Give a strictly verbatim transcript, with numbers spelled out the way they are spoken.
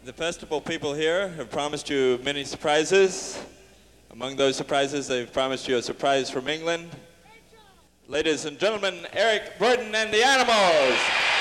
The festival people here have promised you many surprises. Among those surprises, they've promised you a surprise from England. Ladies and gentlemen, Eric Burdon and the Animals.